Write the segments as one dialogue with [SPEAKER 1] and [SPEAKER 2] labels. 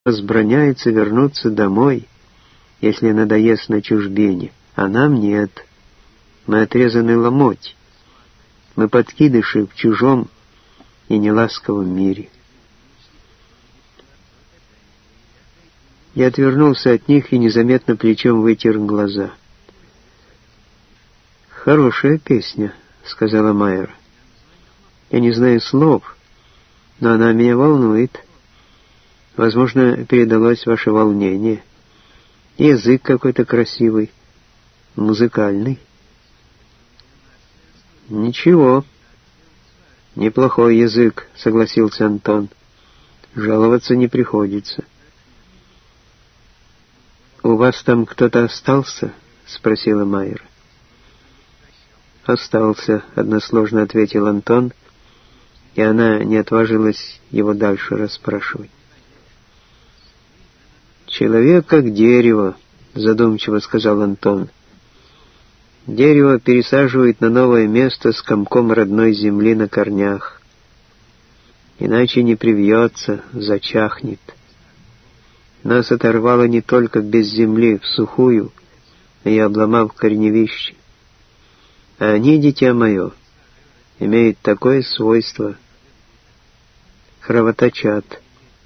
[SPEAKER 1] возбраняется вернуться домой, если надоест на чужбине, а нам нет. Мы отрезаны ломоть, мы подкидыши в чужом и неласковом мире. Я отвернулся от них и незаметно плечом вытер глаза. «Хорошая песня», — сказала Майер. «Я не знаю слов, но она меня волнует. Возможно, передалось ваше волнение. Язык какой-то красивый, музыкальный». «Ничего, неплохой язык», — согласился Антон. «Жаловаться не приходится». «У вас там кто-то остался?» — спросила Майер. «Остался», — односложно ответил Антон, и она не отважилась его дальше расспрашивать. «Человек как дерево», — задумчиво сказал Антон. «Дерево пересаживает на новое место с комком родной земли на корнях. Иначе не привьется, зачахнет. Нас оторвало не только без земли, в сухую, и обломав корневище. А они, дитя мое, имеют такое свойство — кровоточат».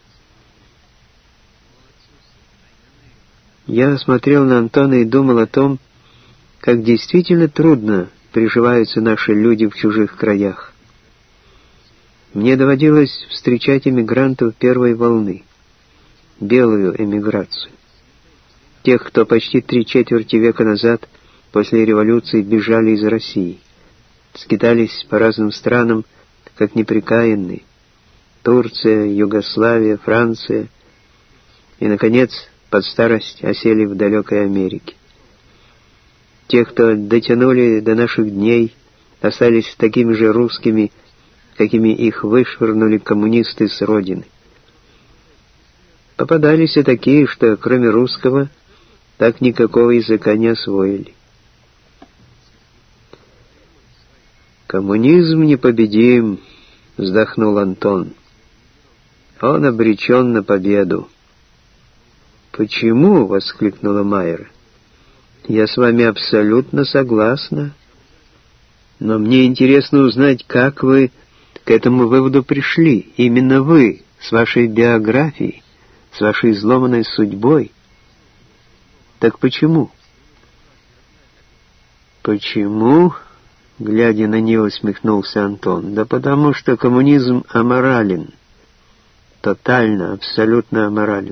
[SPEAKER 1] Я смотрел на Антона и думал о том, как действительно трудно приживаются наши люди в чужих краях. Мне доводилось встречать эмигрантов первой волны, белую эмиграцию. Тех, кто почти 3/4 века назад, после революции, бежали из России, скитались по разным странам, как непрекаянные: Турция, Югославия, Франция, и, наконец, под старость осели в далекой Америке. Те, кто дотянули до наших дней, остались такими же русскими, какими их вышвырнули коммунисты с родины. Попадались и такие, что кроме русского так никакого языка не освоили. «Коммунизм непобедим», — вздохнул Антон. «Он обречен на победу». «Почему?» — воскликнула Майер. «Я с вами абсолютно согласна. Но мне интересно узнать, как вы к этому выводу пришли. Именно вы, с вашей биографией, с вашей изломанной судьбой. Так почему?» «Почему?» — глядя на нее, усмехнулся Антон. «Да потому что коммунизм аморален. Тотально, абсолютно аморален.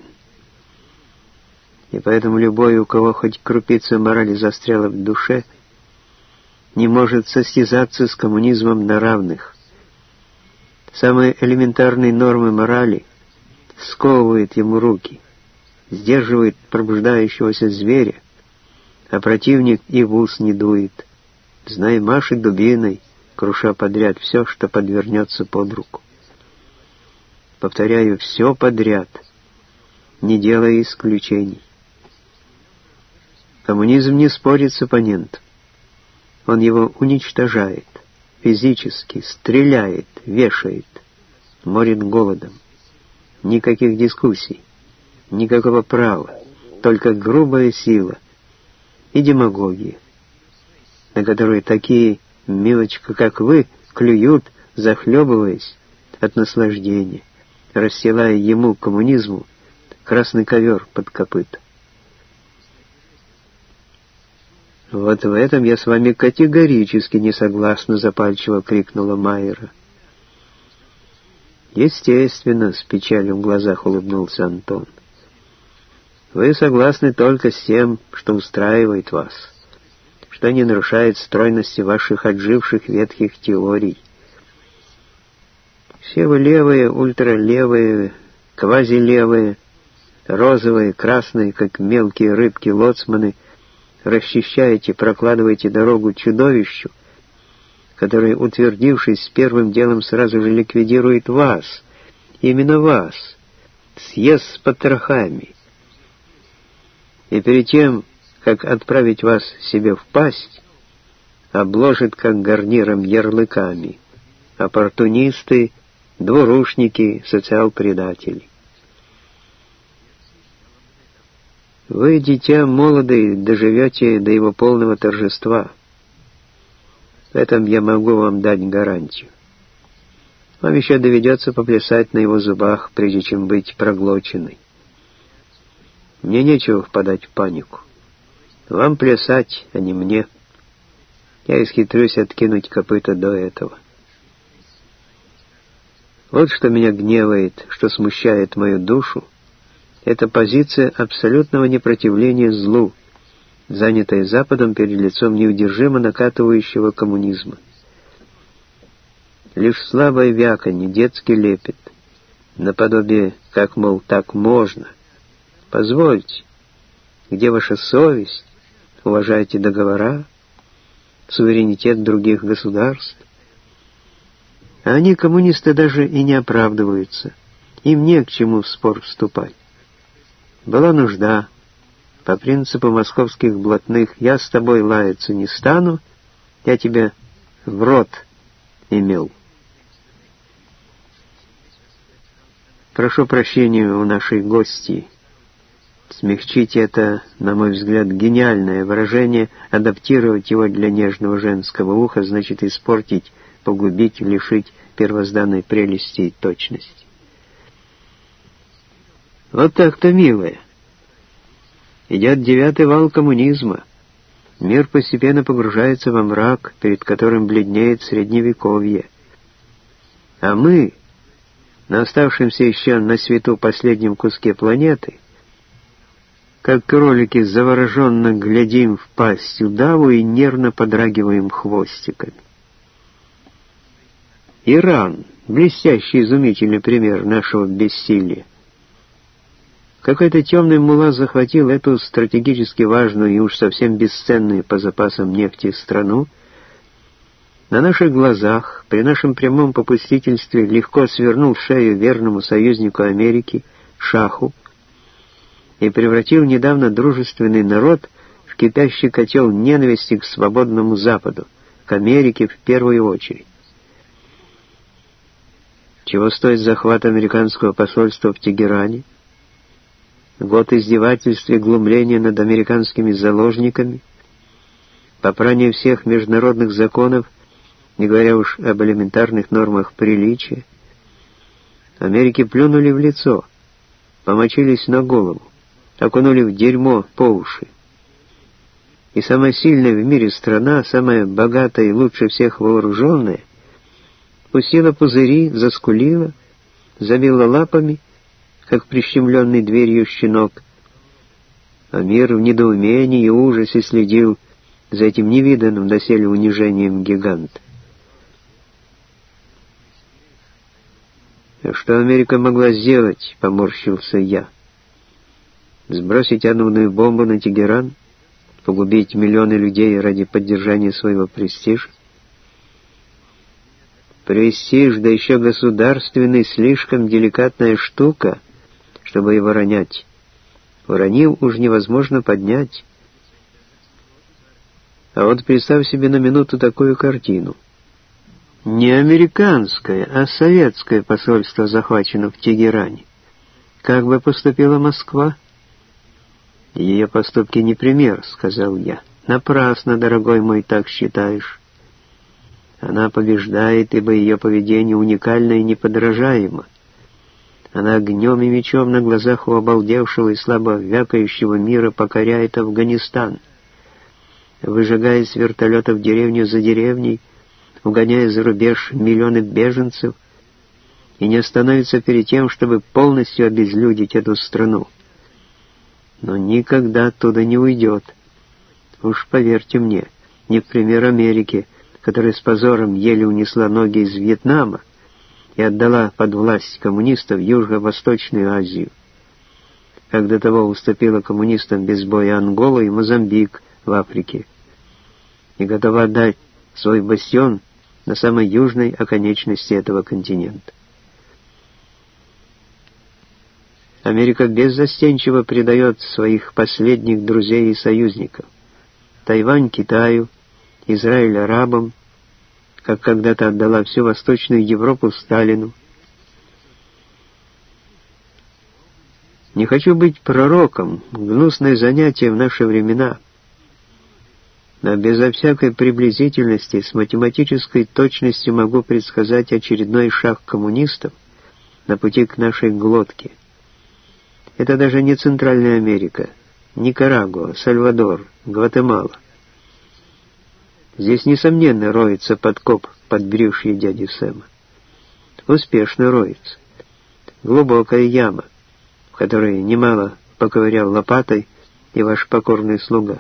[SPEAKER 1] И поэтому любой, у кого хоть крупица морали застряла в душе, не может состязаться с коммунизмом на равных. Самые элементарные нормы морали сковывают ему руки, сдерживают пробуждающегося зверя, а противник и в ус не дует, знай, машет дубиной, круша подряд все, что подвернется под руку. Повторяю, все подряд, не делая исключений. Коммунизм не спорит с оппонентом. Он его уничтожает, физически, стреляет, вешает, морит голодом. Никаких дискуссий, никакого права, только грубая сила и демагогия, на которую такие, милочка, как вы, клюют, захлебываясь от наслаждения, расстилая ему, коммунизму, красный ковер под копыта. «Вот в этом я с вами категорически не согласна», — запальчиво крикнула Майера. «Естественно», — с печалью в глазах улыбнулся Антон. «Вы согласны только с тем, что устраивает вас, что не нарушает стройности ваших отживших ветхих теорий. Все вы левые, ультралевые, квазилевые, розовые, красные, как мелкие рыбки-лоцманы, расчищаете, прокладываете дорогу чудовищу, который, утвердившись, первым делом сразу же ликвидирует вас, именно вас, съест с потрохами. И перед тем, как отправить вас себе в пасть, обложит как гарниром ярлыками: оппортунисты, двурушники, социал-предатели. Вы, дитя молодый, доживете до его полного торжества. В этом я могу вам дать гарантию. Вам еще доведется поплясать на его зубах, прежде чем быть проглоченной. Мне нечего впадать в панику. Вам плясать, а не мне. Я исхитрюсь откинуть копыта до этого. Вот что меня гневает, что смущает мою душу, это позиция абсолютного непротивления злу, занятая Западом перед лицом неудержимо накатывающего коммунизма. Лишь слабое вяканье, детский лепет, наподобие, как, мол, так можно. Позвольте, где ваша совесть? Уважайте договора, суверенитет других государств. А они, коммунисты, даже и не оправдываются. Им не к чему в спор вступать. Была нужда. По принципу московских блатных: я с тобой лаяться не стану, я тебя в рот имел. Прошу прощения у нашей гости. Смягчить это, на мой взгляд, гениальное выражение, адаптировать его для нежного женского уха, значит испортить, погубить, лишить первозданной прелести и точности. Вот так-то, милая. Идет 9-й вал коммунизма. Мир постепенно погружается во мрак, перед которым бледнеет средневековье. А мы, на оставшемся еще на свету последнем куске планеты, как кролики, завороженно глядим в пасть удаву и нервно подрагиваем хвостиками. Иран — блестящий, изумительный пример нашего бессилия. Какой-то темный мулла захватил эту стратегически важную и уж совсем бесценную по запасам нефти страну, на наших глазах, при нашем прямом попустительстве, легко свернул шею верному союзнику Америки, шаху, и превратил недавно дружественный народ в кипящий котел ненависти к свободному Западу, к Америке в первую очередь. Чего стоит захват американского посольства в Тегеране? Год издевательств и глумления над американскими заложниками, попрание всех международных законов, не говоря уж об элементарных нормах приличия. Америке плюнули в лицо, помочились на голову, окунули в дерьмо по уши. И самая сильная в мире страна, самая богатая и лучше всех вооруженная, пустила пузыри, заскулила, забила лапами, как прищемленный дверью щенок, а мир в недоумении и ужасе следил за этим невиданным доселе унижением гиганта. Что Америка могла сделать, поморщился я. Сбросить атомную бомбу на Тегеран? Погубить миллионы людей ради поддержания своего престижа? Престиж, да еще государственный, слишком деликатная штука, чтобы его ронять. Уронил, уж невозможно поднять. А вот представь себе на минуту такую картину. Не американское, а советское посольство захвачено в Тегеране. Как бы поступила Москва? Ее поступки не пример, сказал я. Напрасно, дорогой мой, так считаешь. Она побеждает, ибо ее поведение уникально и неподражаемо. Она огнем и мечом на глазах у обалдевшего и слабо вякающего мира покоряет Афганистан, выжигая с вертолетов деревню за деревней, угоняя за рубеж миллионы беженцев, и не остановится перед тем, чтобы полностью обезлюдить эту страну. Но никогда оттуда не уйдет. Уж поверьте мне, не в пример Америки, которая с позором еле унесла ноги из Вьетнама и отдала под власть коммунистов Юго-Восточную Азию, как до того уступила коммунистам без боя Анголу и Мозамбик в Африке, и готова отдать свой бастион на самой южной оконечности этого континента. Америка беззастенчиво предает своих последних друзей и союзников. Тайвань Китаю, Израиль арабам, как когда-то отдала всю Восточную Европу Сталину. Не хочу быть пророком, гнусное занятие в наши времена. Но безо всякой приблизительности, с математической точностью могу предсказать очередной шаг коммунистов на пути к нашей глотке. Это даже не Центральная Америка, Никарагуа, Сальвадор, Гватемала. Здесь, несомненно, роется подкоп под брюшье дяди Сэма. Успешно роется. Глубокая яма, в которой немало поковырял лопатой и ваш покорный слуга.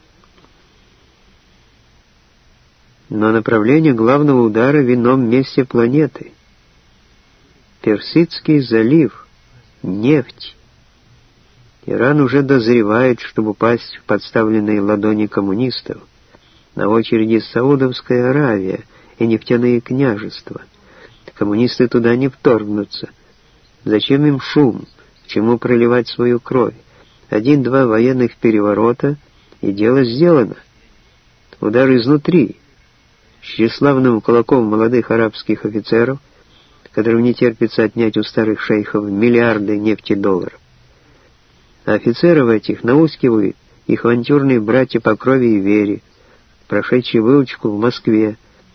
[SPEAKER 1] Но направление главного удара в ином месте планеты. Персидский залив, нефть. Иран уже дозревает, чтобы упасть в подставленные ладони коммунистов. На очереди Саудовская Аравия и нефтяные княжества. Коммунисты туда не вторгнутся. Зачем им шум? К чему проливать свою кровь? 1-2 военных переворота, и дело сделано. Удар изнутри. С тщеславным кулаком молодых арабских офицеров, которым не терпится отнять у старых шейхов миллиарды нефтедолларов. А офицеров этих наускивают их авантюрные братья по крови и вере, прошедшие выучку в Москве,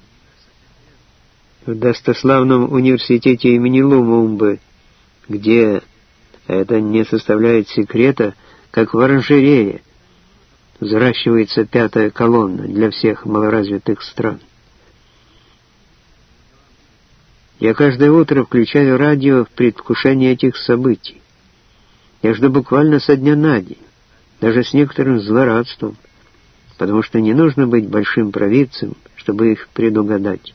[SPEAKER 1] в достославном университете имени Лумумбы, где, это не составляет секрета, как в оранжерее, взращивается 5-я колонна для всех малоразвитых стран. Я каждое утро включаю радио в предвкушении этих событий. Я жду буквально со дня на день, даже с некоторым злорадством, потому что не нужно быть большим провидцем, чтобы их предугадать.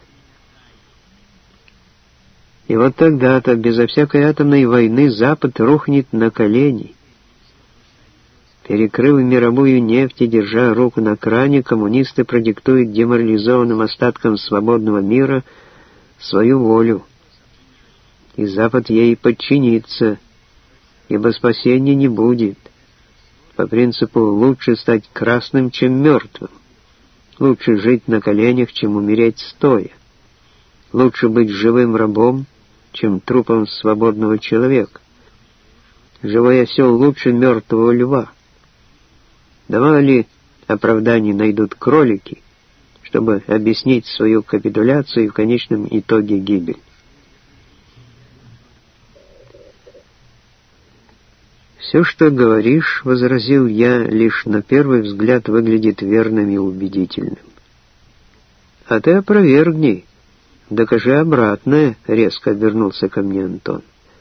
[SPEAKER 1] И вот тогда-то, безо всякой атомной войны, Запад рухнет на колени. Перекрыв мировую нефть и держа руку на кране, коммунисты продиктуют деморализованным остаткам свободного мира свою волю. И Запад ей подчинится, ибо спасения не будет. По принципу «лучше стать красным, чем мертвым». Лучше жить на коленях, чем умереть стоя. Лучше быть живым рабом, чем трупом свободного человека. Живой осел лучше мертвого льва. Да мало ли оправданий найдут кролики, чтобы объяснить свою капитуляцию и в конечном итоге гибель. «Все, что говоришь, — возразил я, — лишь на первый взгляд выглядит верным и убедительным. А ты опровергни, докажи обратное, — резко обернулся ко мне Антон.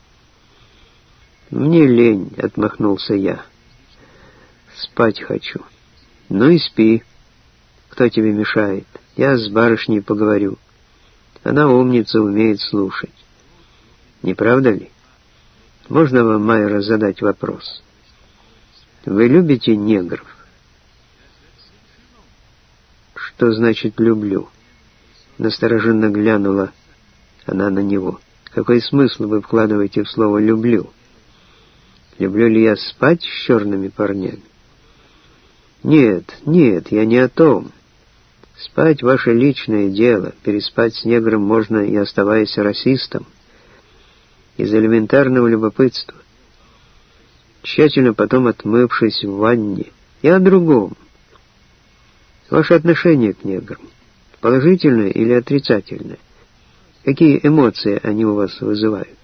[SPEAKER 1] «Мне лень, — отмахнулся я. Спать хочу». «Ну и спи. Кто тебе мешает? Я с барышней поговорю. Она умница, умеет слушать. Не правда ли? Можно вам, Майра, задать вопрос? Вы любите негров?» «Что значит «люблю»?» Настороженно глянула она на него. «Какой смысл вы вкладываете в слово «люблю»? Люблю ли я спать с черными парнями?» «Нет, я не о том. Спать — ваше личное дело. Переспать с негром можно и оставаясь расистом. Из элементарного любопытства. Тщательно потом отмывшись в ванне. И о другом. Ваше отношение к неграм. Положительное или отрицательное? Какие эмоции они у вас вызывают?»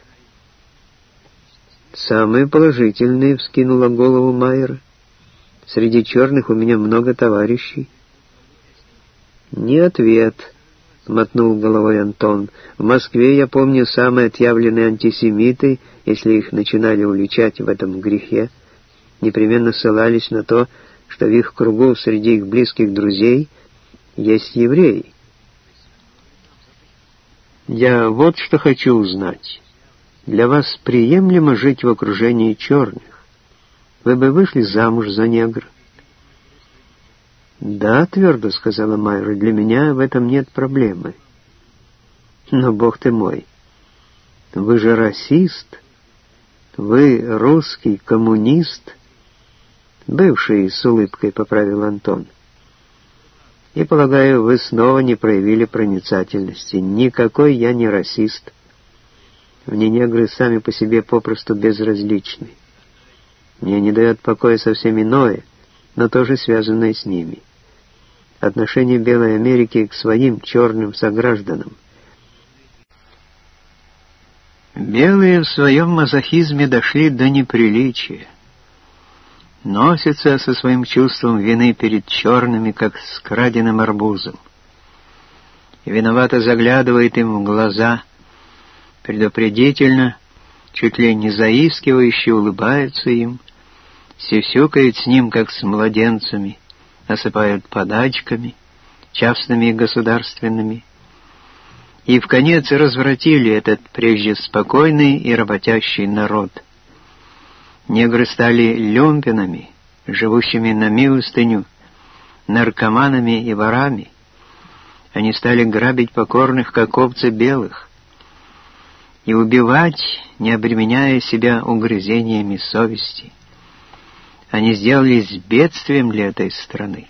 [SPEAKER 1] «Самые положительные», — вскинула голову Майра. «Среди черных у меня много товарищей». «Не ответ», — мотнул головой Антон. «В Москве, я помню, самые отъявленные антисемиты, если их начинали уличать в этом грехе, непременно ссылались на то, что в их кругу среди их близких друзей есть евреи. Я вот что хочу узнать. Для вас приемлемо жить в окружении черных? Вы бы вышли замуж за негра?» «Да», — твердо сказала Майра, — «для меня в этом нет проблемы». «Но, бог ты мой, вы же расист, вы русский коммунист», бывший, с улыбкой поправил Антон. «И, полагаю, вы снова не проявили проницательности. Никакой я не расист. Мне негры сами по себе попросту безразличны. Мне не дает покоя совсем иное, но тоже связанное с ними. Отношение Белой Америки к своим черным согражданам. Белые в своем мазохизме дошли до неприличия. Носятся со своим чувством вины перед черными, как с краденым арбузом. И виновато заглядывает им в глаза, предупредительно, чуть ли не заискивающе улыбаются им, сюсюкают с ним, как с младенцами, осыпают подачками, частными и государственными, и вконец развратили этот прежде спокойный и работящий народ. Негры стали люмпинами, живущими на милостыню, наркоманами и ворами. Они стали грабить покорных, как овцы, белых, и убивать, не обременяя себя угрызениями совести. Они сделались бедствием для этой страны.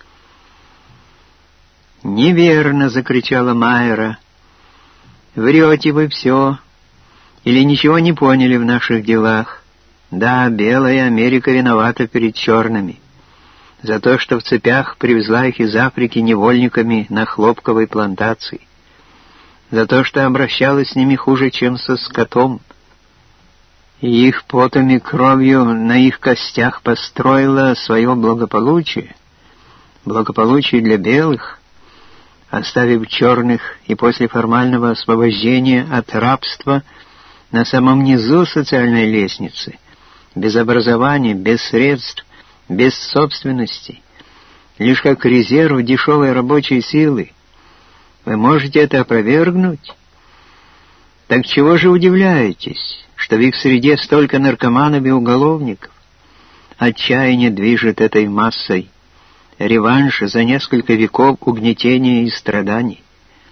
[SPEAKER 1] «Неверно!» — закричала Майера. «Врете вы все, или ничего не поняли в наших делах. Да, Белая Америка виновата перед черными за то, что в цепях привезла их из Африки невольниками на хлопковой плантации, за то, что обращалась с ними хуже, чем со скотом, и их потом и кровью на их костях построила свое благополучие для белых, оставив черных и после формального освобождения от рабства на самом низу социальной лестницы, без образования, без средств, без собственности, лишь как резерв дешевой рабочей силы. Вы можете это опровергнуть? Так чего же удивляетесь, что в их среде столько наркоманов и уголовников? Отчаяние движет этой массой. Реванш за несколько веков угнетения и страданий.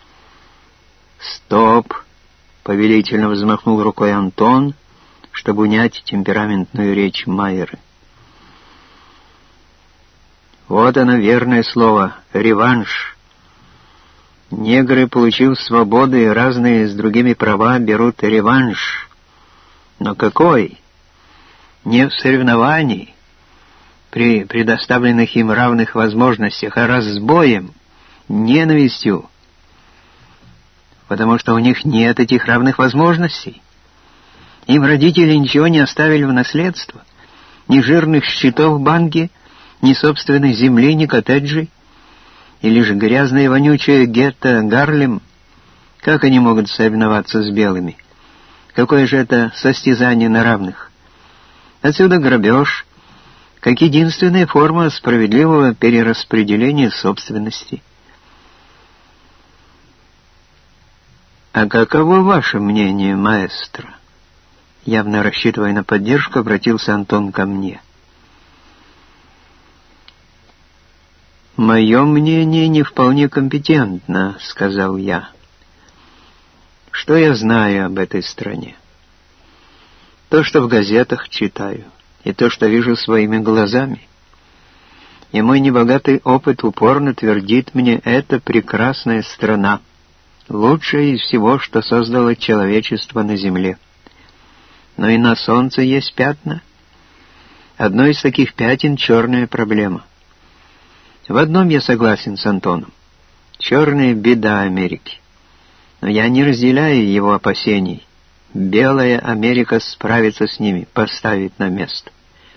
[SPEAKER 1] «Стоп!» — повелительно взмахнул рукой Антон, чтобы унять темпераментную речь Майеры. Вот оно верное слово — реванш. Негры, получив свободу и разные с другими права, берут реванш. Но какой? Не в соревновании, при предоставленных им равных возможностях, а разбоем, ненавистью, потому что у них нет этих равных возможностей. Им родители ничего не оставили в наследство, ни жирных счетов в банке, ни собственной земли, ни коттеджей, и лишь грязное и вонючее гетто Гарлем. Как они могут соревноваться с белыми? Какое же это состязание на равных? Отсюда грабеж, как единственная форма справедливого перераспределения собственности. «А каково ваше мнение, маэстро?» Явно рассчитывая на поддержку, обратился Антон ко мне. «Мое мнение не вполне компетентно», — сказал я. «Что я знаю об этой стране? То, что в газетах читаю, и то, что вижу своими глазами. И мой небогатый опыт упорно твердит мне: это прекрасная страна, лучшая из всего, что создало человечество на земле. Но и на солнце есть пятна. Одно из таких пятен — черная проблема. В одном я согласен с Антоном. Черная беда Америки. Но я не разделяю его опасений. Белая Америка справится с ними, поставит на место.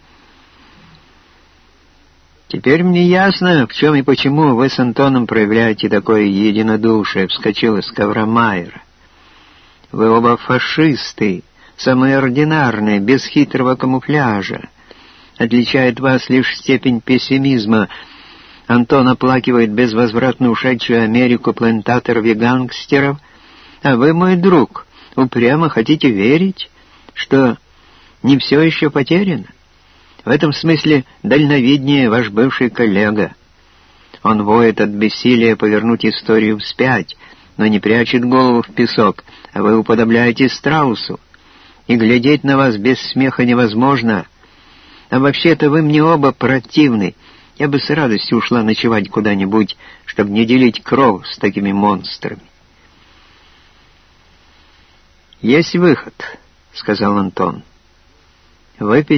[SPEAKER 1] Теперь мне ясно, в чем и почему вы с Антоном проявляете такое единодушие, вскочила с ковра Майера. Вы оба фашисты, самые ординарные, без хитрого камуфляжа. Отличает вас лишь степень пессимизма. Антон оплакивает безвозвратно ушедшую Америку плантаторов и гангстеров, а вы, мой друг, упрямо хотите верить, что не все еще потеряно. В этом смысле дальновиднее ваш бывший коллега. Он воет от бессилия повернуть историю вспять, но не прячет голову в песок, а вы уподобляетесь страусу, и глядеть на вас без смеха невозможно. А вообще-то вы мне оба противны. Я бы с радостью ушла ночевать куда-нибудь, чтобы не делить кров с такими монстрами. «Есть выход», — сказал Антон. «Выпить